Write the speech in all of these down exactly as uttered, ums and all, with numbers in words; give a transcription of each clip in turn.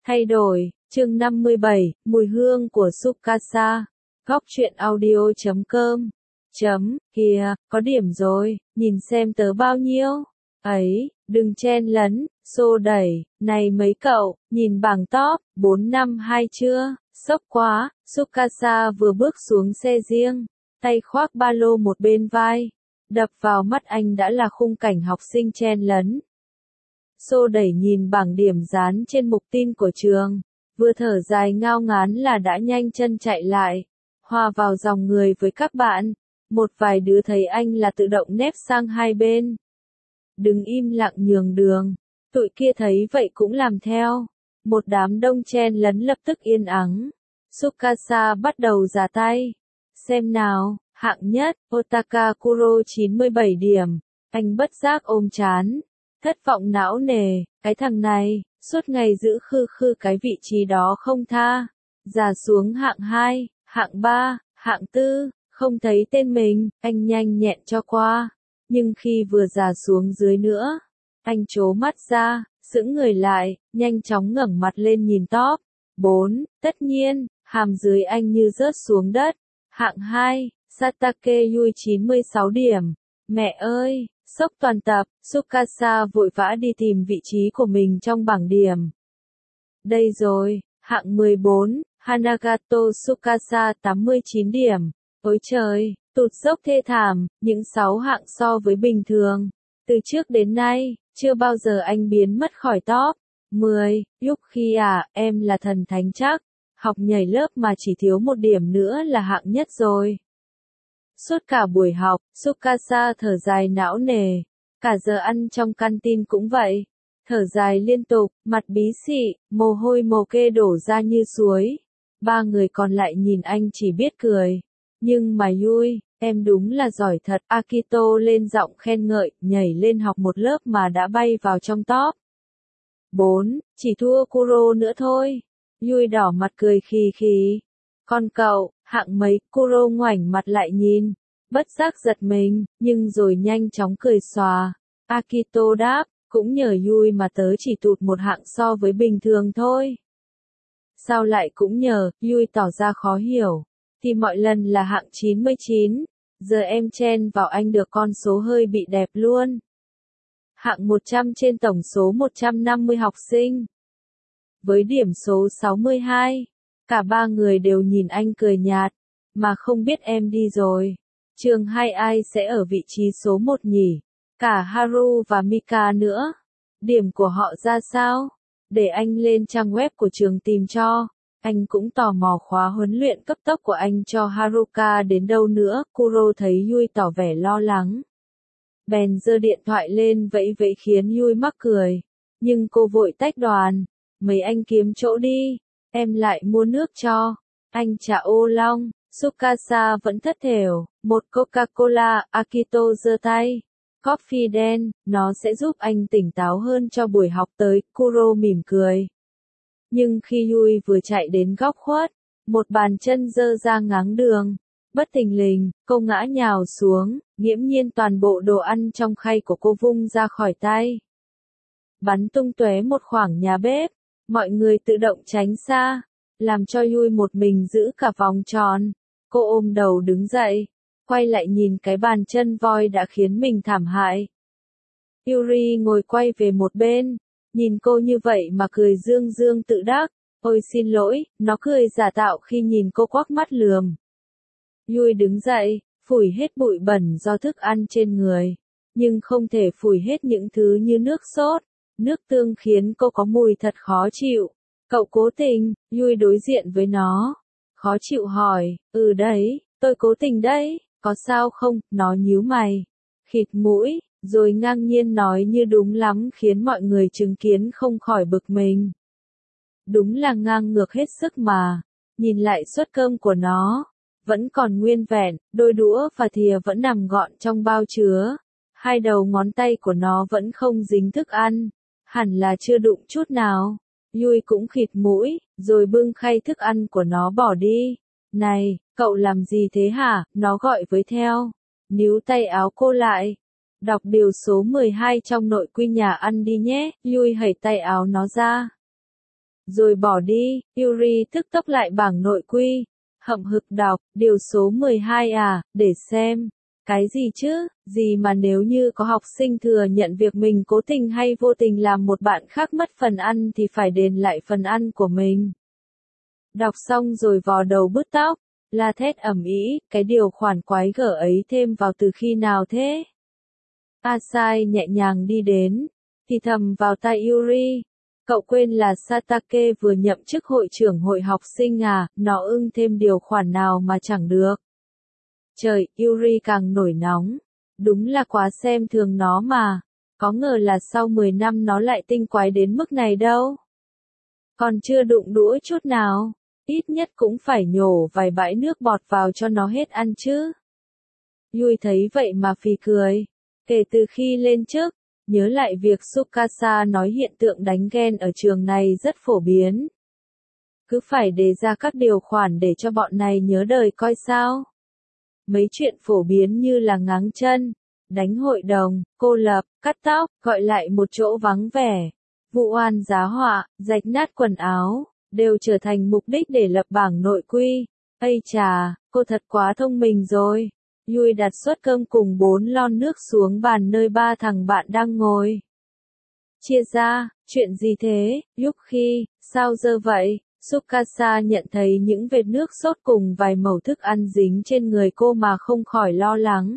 Thay đổi, chương năm mươi bảy, mùi hương của Tsukasa. Góc truyện audio chấm com. Chấm, kìa, có điểm rồi, nhìn xem tớ bao nhiêu. Ấy, đừng chen lấn, xô đẩy, này mấy cậu, nhìn bảng top, bốn năm hai chưa, sốc quá. Tsukasa vừa bước xuống xe riêng, tay khoác ba lô một bên vai. Đập vào mắt anh đã là khung cảnh học sinh chen lấn. Xô đẩy nhìn bảng điểm dán trên mục tin của trường, vừa thở dài ngao ngán là đã nhanh chân chạy lại, hòa vào dòng người với các bạn. Một vài đứa thấy anh là tự động nép sang hai bên. Đừng im lặng nhường đường. Tụi kia thấy vậy cũng làm theo. Một đám đông chen lấn lập tức yên ắng. Tsukasa bắt đầu giả tay. Xem nào, hạng nhất, Otaka Kuro chín mươi bảy điểm. Anh bất giác ôm chán. Thất vọng não nề, cái thằng này, suốt ngày giữ khư khư cái vị trí đó không tha. Già xuống hạng hai, hạng ba, hạng tư, không thấy tên mình, anh nhanh nhẹn cho qua. Nhưng khi vừa già xuống dưới nữa, anh trố mắt ra, sững người lại, nhanh chóng ngẩng mặt lên nhìn top. bốn, tất nhiên, hàm dưới anh như rớt xuống đất. Hạng hai, Satake Yui chín mươi sáu điểm. Mẹ ơi! Sốc toàn tập, Tsukasa vội vã đi tìm vị trí của mình trong bảng điểm. Đây rồi, hạng mười bốn, Hanagato Tsukasa tám mươi chín điểm. Ôi trời, tụt dốc thê thảm, những sáu hạng so với bình thường. Từ trước đến nay, chưa bao giờ anh biến mất khỏi top. mười, Yuki à, em là thần thánh chắc. Học nhảy lớp mà chỉ thiếu một điểm nữa là hạng nhất rồi. Suốt cả buổi học, Tsukasa thở dài não nề. Cả giờ ăn trong canteen cũng vậy. Thở dài liên tục, mặt bí xị, mồ hôi mồ kê đổ ra như suối. Ba người còn lại nhìn anh chỉ biết cười. Nhưng mà Yui, em đúng là giỏi thật. Akito lên giọng khen ngợi, nhảy lên học một lớp mà đã bay vào trong top. bốn, chỉ thua Kuro nữa thôi. Yui đỏ mặt cười khì khì. Còn cậu, hạng mấy? Kuro ngoảnh mặt lại nhìn. Bất giác giật mình, nhưng rồi nhanh chóng cười xòa. Akito đáp, cũng nhờ Yui mà tớ chỉ tụt một hạng so với bình thường thôi. Sao lại cũng nhờ? Yui tỏ ra khó hiểu. Thì mọi lần là hạng chín mươi chín. Giờ em chen vào anh được con số hơi bị đẹp luôn. Hạng một trăm trên tổng số một trăm năm mươi học sinh. Với điểm số sáu mươi hai. Cả ba người đều nhìn anh cười nhạt. Mà không biết em đi rồi. Trường hai ai sẽ ở vị trí số một nhỉ? Cả Haru và Mika nữa. Điểm của họ ra sao? Để anh lên trang web của trường tìm cho. Anh cũng tò mò khóa huấn luyện cấp tốc của anh cho Haruka đến đâu nữa. Kuro thấy Yui tỏ vẻ lo lắng. Bèn giơ điện thoại lên vẫy vẫy khiến Yui mắc cười. Nhưng cô vội tách đoàn. Mấy anh kiếm chỗ đi. Em lại mua nước cho. Anh trả ô long. Tsukasa vẫn thất thểu. Một Coca-Cola. Akito giơ tay. Coffee đen, nó sẽ giúp anh tỉnh táo hơn cho buổi học tới. Kuro mỉm cười. Nhưng khi Yui vừa chạy đến góc khuất, một bàn chân giơ ra ngáng đường. Bất thình lình, cô ngã nhào xuống, nghiễm nhiên toàn bộ đồ ăn trong khay của cô vung ra khỏi tay. Bắn tung tóe một khoảng nhà bếp, mọi người tự động tránh xa, làm cho Yui một mình giữ cả vòng tròn. Cô ôm đầu đứng dậy, quay lại nhìn cái bàn chân voi đã khiến mình thảm hại. Yuri ngồi quay về một bên, nhìn cô như vậy mà cười dương dương tự đắc. Ôi xin lỗi, nó cười giả tạo khi nhìn cô quắc mắt lườm. Yui đứng dậy, phủi hết bụi bẩn do thức ăn trên người. Nhưng không thể phủi hết những thứ như nước sốt, nước tương khiến cô có mùi thật khó chịu. Cậu cố tình, Yui đối diện với nó. Khó chịu hỏi, ừ đấy, tôi cố tình đấy, có sao không? Nó nhíu mày, khịt mũi, rồi ngang nhiên nói như đúng lắm khiến mọi người chứng kiến không khỏi bực mình. Đúng là ngang ngược hết sức mà. Nhìn lại suất cơm của nó, vẫn còn nguyên vẹn, đôi đũa và thìa vẫn nằm gọn trong bao chứa. Hai đầu ngón tay của nó vẫn không dính thức ăn, hẳn là chưa đụng chút nào. Yui cũng khịt mũi, rồi bưng khay thức ăn của nó bỏ đi. Này, cậu làm gì thế hả? Nó gọi với theo. Níu tay áo cô lại. Đọc điều số mười hai trong nội quy nhà ăn đi nhé. Yui hẩy tay áo nó ra. Rồi bỏ đi, Yuri tức tốc lại bảng nội quy. Hậm hực đọc, điều số mười hai à, để xem. Cái gì chứ, gì mà nếu như có học sinh thừa nhận việc mình cố tình hay vô tình làm một bạn khác mất phần ăn thì phải đền lại phần ăn của mình. Đọc xong rồi vò đầu bứt tóc, la thét ầm ĩ, cái điều khoản quái gở ấy thêm vào từ khi nào thế? Asai nhẹ nhàng đi đến, thì thầm vào tai Yuri. Cậu quên là Satake vừa nhậm chức hội trưởng hội học sinh à, nó ưng thêm điều khoản nào mà chẳng được. Trời, Yuri càng nổi nóng. Đúng là quá xem thường nó mà. Có ngờ là sau mười năm nó lại tinh quái đến mức này đâu. Còn chưa đụng đũa chút nào. Ít nhất cũng phải nhổ vài bãi nước bọt vào cho nó hết ăn chứ. Yui thấy vậy mà phì cười. Kể từ khi lên chức, nhớ lại việc Tsukasa nói hiện tượng đánh ghen ở trường này rất phổ biến. Cứ phải đề ra các điều khoản để cho bọn này nhớ đời coi sao. Mấy chuyện phổ biến như là ngáng chân, đánh hội đồng, cô lập, cắt tóc, gọi lại một chỗ vắng vẻ, vụ oan giá họa, rạch nát quần áo, đều trở thành mục đích để lập bảng nội quy. Ây chà, cô thật quá thông minh rồi. Yui đặt suất cơm cùng bốn lon nước xuống bàn nơi ba thằng bạn đang ngồi. Chia ra, chuyện gì thế, Yuki, sao dơ vậy? Tsukasa nhận thấy những vệt nước sốt cùng vài mẩu thức ăn dính trên người cô mà không khỏi lo lắng.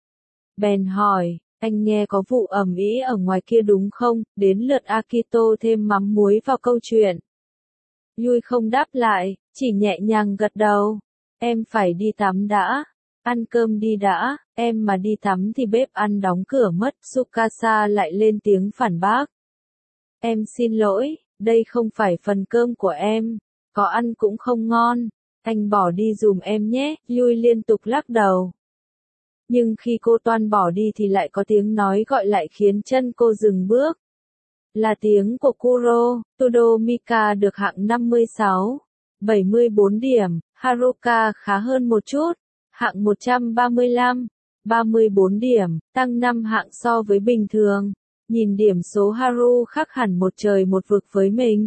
Bèn hỏi, anh nghe có vụ ầm ĩ ở ngoài kia đúng không? Đến lượt Akito thêm mắm muối vào câu chuyện. Yui không đáp lại, chỉ nhẹ nhàng gật đầu. Em phải đi tắm đã. Ăn cơm đi đã, em mà đi tắm thì bếp ăn đóng cửa mất. Tsukasa lại lên tiếng phản bác. Em xin lỗi, đây không phải phần cơm của em, có ăn cũng không ngon, anh bỏ đi dùm em nhé. Yui liên tục lắc đầu. Nhưng khi cô toan bỏ đi thì lại có tiếng nói gọi lại khiến chân cô dừng bước. Là tiếng của Kuro. Todomika được hạng năm mươi sáu, bảy mươi bốn điểm, Haruka khá hơn một chút, hạng một trăm ba mươi lăm, ba mươi bốn điểm, tăng năm hạng so với bình thường. Nhìn điểm số Haru khác hẳn một trời một vực với mình.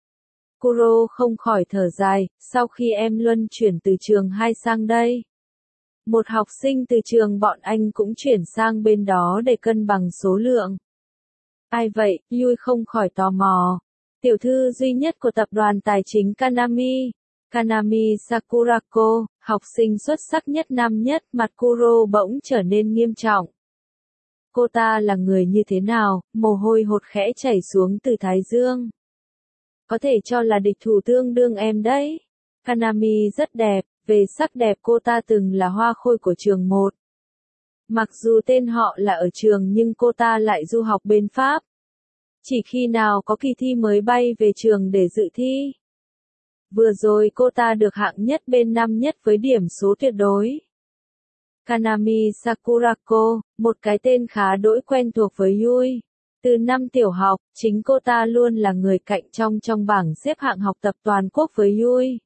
Kuro không khỏi thở dài, sau khi em luân chuyển từ trường hai sang đây. Một học sinh từ trường bọn anh cũng chuyển sang bên đó để cân bằng số lượng. Ai vậy? Yui không khỏi tò mò. Tiểu thư duy nhất của tập đoàn tài chính Kanami. Kanami Sakurako, học sinh xuất sắc nhất năm nhất. Mặt Kuro bỗng trở nên nghiêm trọng. Cô ta là người như thế nào? Mồ hôi hột khẽ chảy xuống từ thái dương. Có thể cho là địch thủ tương đương em đấy. Kanami rất đẹp, về sắc đẹp cô ta từng là hoa khôi của trường một. Mặc dù tên họ là ở trường nhưng cô ta lại du học bên Pháp. Chỉ khi nào có kỳ thi mới bay về trường để dự thi. Vừa rồi cô ta được hạng nhất bên năm nhất với điểm số tuyệt đối. Kanami Sakurako, một cái tên khá đỗi quen thuộc với Yui. Từ năm tiểu học, chính cô ta luôn là người cạnh trong trong bảng xếp hạng học tập toàn quốc với Yui.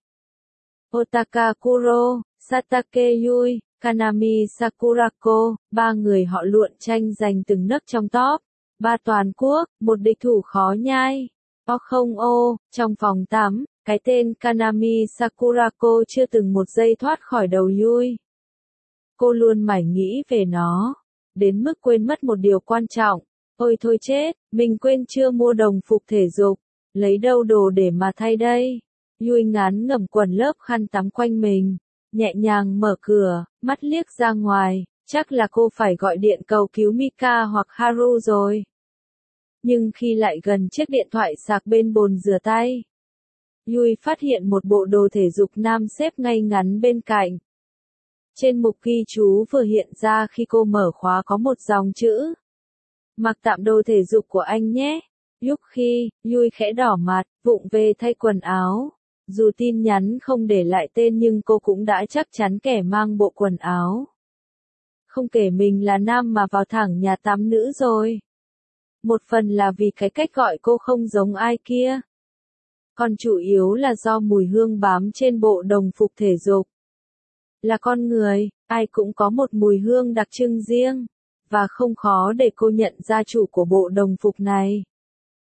Otaka Kuro, Satake Yui, Kanami Sakurako, ba người họ luộn tranh giành từng nấc trong top. Ba toàn quốc, một địch thủ khó nhai. O không ô, trong phòng tắm, cái tên Kanami Sakurako chưa từng một giây thoát khỏi đầu Yui. Cô luôn mải nghĩ về nó, đến mức quên mất một điều quan trọng. Ôi thôi chết, mình quên chưa mua đồng phục thể dục, lấy đâu đồ để mà thay đây. Yui ngán ngẩm quần lớp khăn tắm quanh mình, nhẹ nhàng mở cửa, mắt liếc ra ngoài, chắc là cô phải gọi điện cầu cứu Mika hoặc Haru rồi. Nhưng khi lại gần chiếc điện thoại sạc bên bồn rửa tay, Yui phát hiện một bộ đồ thể dục nam xếp ngay ngắn bên cạnh. Trên mục ghi chú vừa hiện ra khi cô mở khóa có một dòng chữ. Mặc tạm đồ thể dục của anh nhé. Yuki, Yui khẽ đỏ mặt, vụng về thay quần áo. Dù tin nhắn không để lại tên nhưng cô cũng đã chắc chắn kẻ mang bộ quần áo. Không kể mình là nam mà vào thẳng nhà tắm nữ rồi. Một phần là vì cái cách gọi cô không giống ai kia. Còn chủ yếu là do mùi hương bám trên bộ đồng phục thể dục. Là con người, ai cũng có một mùi hương đặc trưng riêng. Và không khó để cô nhận ra chủ của bộ đồng phục này.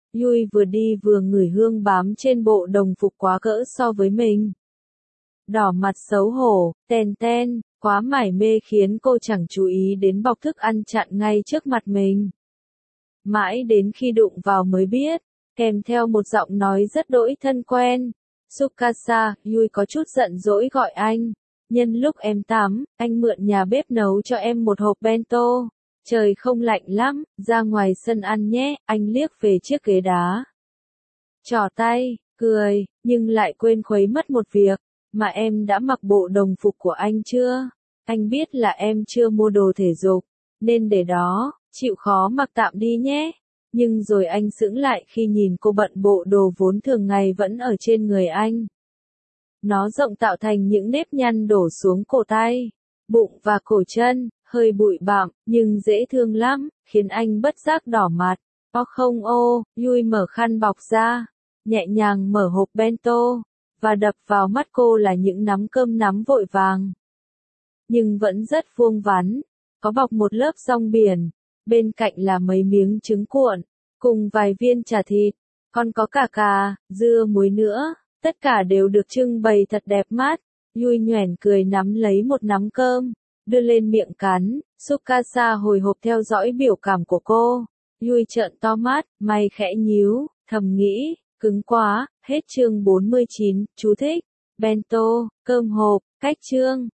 Yui vừa đi vừa ngửi hương bám trên bộ đồng phục quá cỡ so với mình. Đỏ mặt xấu hổ, ten ten, quá mải mê khiến cô chẳng chú ý đến bọc thức ăn chặn ngay trước mặt mình. Mãi đến khi đụng vào mới biết, kèm theo một giọng nói rất đỗi thân quen. Tsukasa, Yui có chút giận dỗi gọi anh. Nhân lúc em tắm, anh mượn nhà bếp nấu cho em một hộp bento. Trời không lạnh lắm, ra ngoài sân ăn nhé, anh liếc về chiếc ghế đá. Trỏ tay, cười, nhưng lại quên khuấy mất một việc. Mà em đã mặc bộ đồng phục của anh chưa? Anh biết là em chưa mua đồ thể dục, nên để đó, chịu khó mặc tạm đi nhé. Nhưng rồi anh sững lại khi nhìn cô bận bộ đồ vốn thường ngày vẫn ở trên người anh. Nó rộng tạo thành những nếp nhăn đổ xuống cổ tay, bụng và cổ chân, hơi bụi bặm, nhưng dễ thương lắm, khiến anh bất giác đỏ mặt. Ô không ô, Yui mở khăn bọc ra, nhẹ nhàng mở hộp bento, và đập vào mắt cô là những nắm cơm nắm vội vàng. Nhưng vẫn rất vuông vắn, có bọc một lớp rong biển, bên cạnh là mấy miếng trứng cuộn, cùng vài viên chả thịt, còn có cả cà, dưa muối nữa, tất cả đều được trưng bày thật đẹp mắt. Yui nhoẻn cười nắm lấy một nắm cơm, đưa lên miệng cắn. Tsukasa hồi hộp theo dõi biểu cảm của cô. Yui trợn to mắt, mày khẽ nhíu, thầm nghĩ, cứng quá. Hết chương bốn mươi chín, chú thích. Bento, cơm hộp, cách chương.